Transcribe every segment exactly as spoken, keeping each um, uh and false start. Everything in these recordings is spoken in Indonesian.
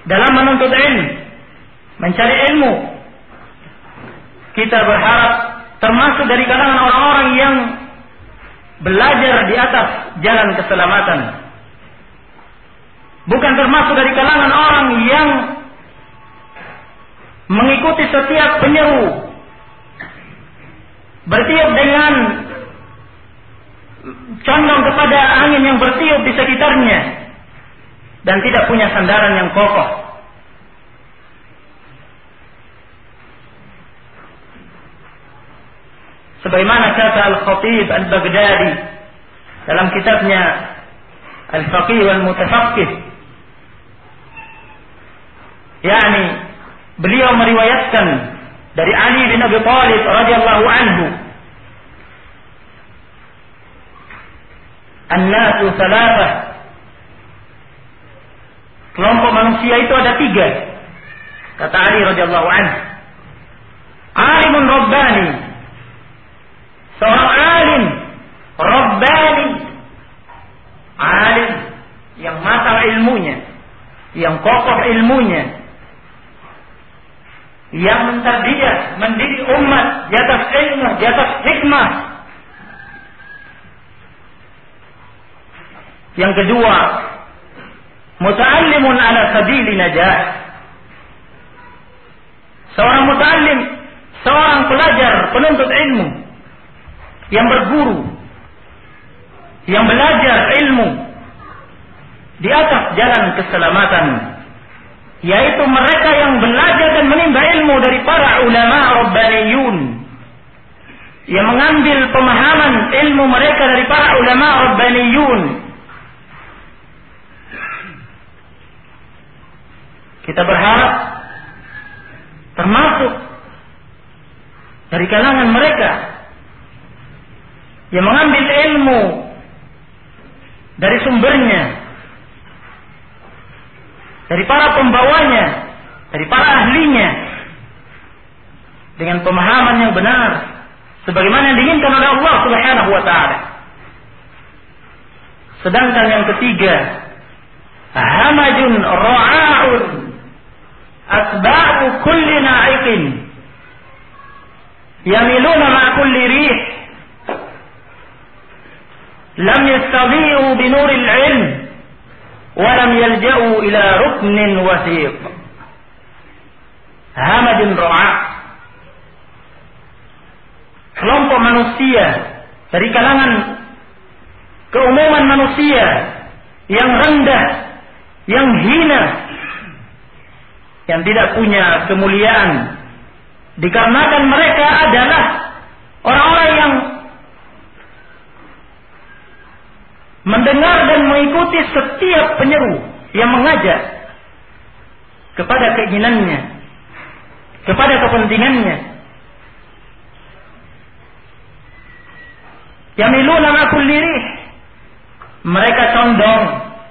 dalam menuntut ilmu, mencari ilmu. Kita berharap termasuk dari kalangan orang-orang yang belajar di atas jalan keselamatan. Bukan termasuk dari kalangan orang yang mengikuti setiap penyeru, bertiup dengan condong kepada angin yang bertiup di sekitarnya dan tidak punya sandaran yang kokoh. Sebagaimana kata Al-Khatib Al-Baghdadi dalam kitabnya Al-Faqih wal Mutafaqqih, yakni beliau meriwayatkan dari Ali bin Abi Thalib radhiyallahu anhu, an-nasu thalathah, kelompok manusia itu ada tiga. Kata Ali radhiyallahu anhu, alimun rabbani, seorang alim rabbani, alim yang matang ilmunya, yang kokoh ilmunya, yang mentarbiah, mendidik umat di atas ilmu, di atas hikmah. Yang kedua, muta'allimun ala sabili najah, seorang muta'allim, seorang pelajar, penuntut ilmu, yang berguru, yang belajar ilmu di atas jalan keselamatan, yaitu mereka yang belajar dan menimba ilmu dari para ulama rabbaniyun, yang mengambil pemahaman ilmu mereka dari para ulama rabbaniyun. Kita berharap termasuk dari kalangan mereka yang mengambil ilmu dari sumbernya, dari para pembawanya, dari para ahlinya, dengan pemahaman yang benar sebagaimana yang diinginkan oleh Allah Subhanahu wa taala. Sedangkan yang ketiga, hamajun ra'aun asba'u kulli na'iqin yamiluna ma kulli rih lam yastadhi'u binuril ilm walam yalja'u ila ruknin wasiq. Hamajun ra'a, kelompok manusia dari kalangan keumuman manusia yang rendah, yang hina, yang tidak punya kemuliaan, dikarenakan mereka adalah orang-orang yang mendengar dan mengikuti setiap penyeru yang mengajak kepada keinginannya, kepada kepentingannya. Yamiluna ma kulli rih, mereka condong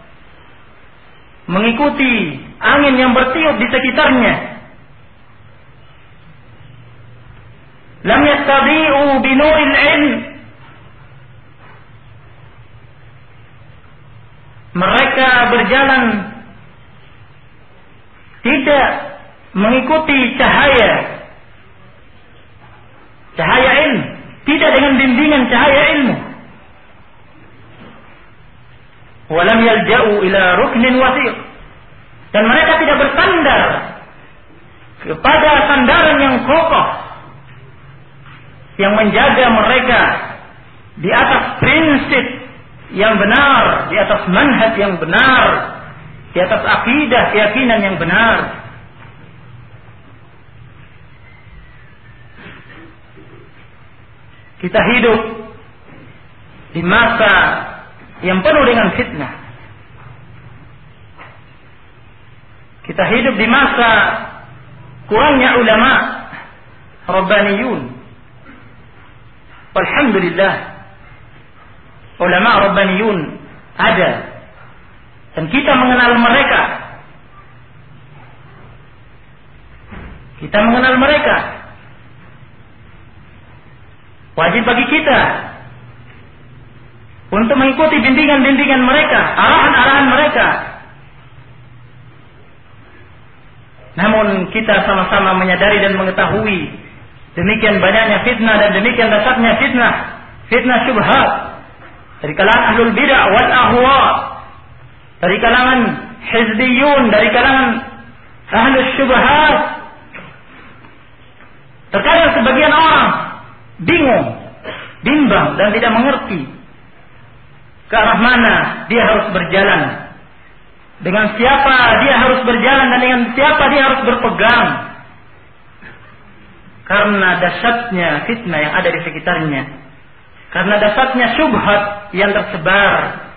mengikuti angin yang bertiup di sekitarnya. Lam yastadi'u binuril ilm, mereka berjalan tidak mengikuti cahaya cahaya ilmu, tidak dengan bimbingan cahaya ilmu. Walam yalja'u ila ruknin wasiq, dan mereka tidak bersandar kepada sandaran yang kokoh yang menjaga mereka di atas prinsip yang benar, di atas manhaj yang benar, di atas akidah, keyakinan yang benar. Kita hidup di masa yang penuh dengan fitnah. Kita hidup di masa kurangnya ulama rabbaniyun. Alhamdulillah, ulama rabbaniyun ada, dan kita mengenal mereka. Kita mengenal mereka. Wajib bagi kita untuk mengikuti bimbingan-bimbingan mereka, arahan-arahan mereka. Namun kita sama-sama menyadari dan mengetahui demikian banyaknya fitnah dan demikian dasarnya fitnah, fitnah syubhat dari kalangan ahlul bid'ah wal ahwa, dari kalangan hizbiyun, dari kalangan ahlus syubhat. Terkadang sebagian orang bingung, bimbang dan tidak mengerti ke arah mana dia harus berjalan, dengan siapa dia harus berjalan dan dengan siapa dia harus berpegang. Karena dahsyatnya fitnah yang ada di sekitarnya, karena dahsyatnya syubhat yang tersebar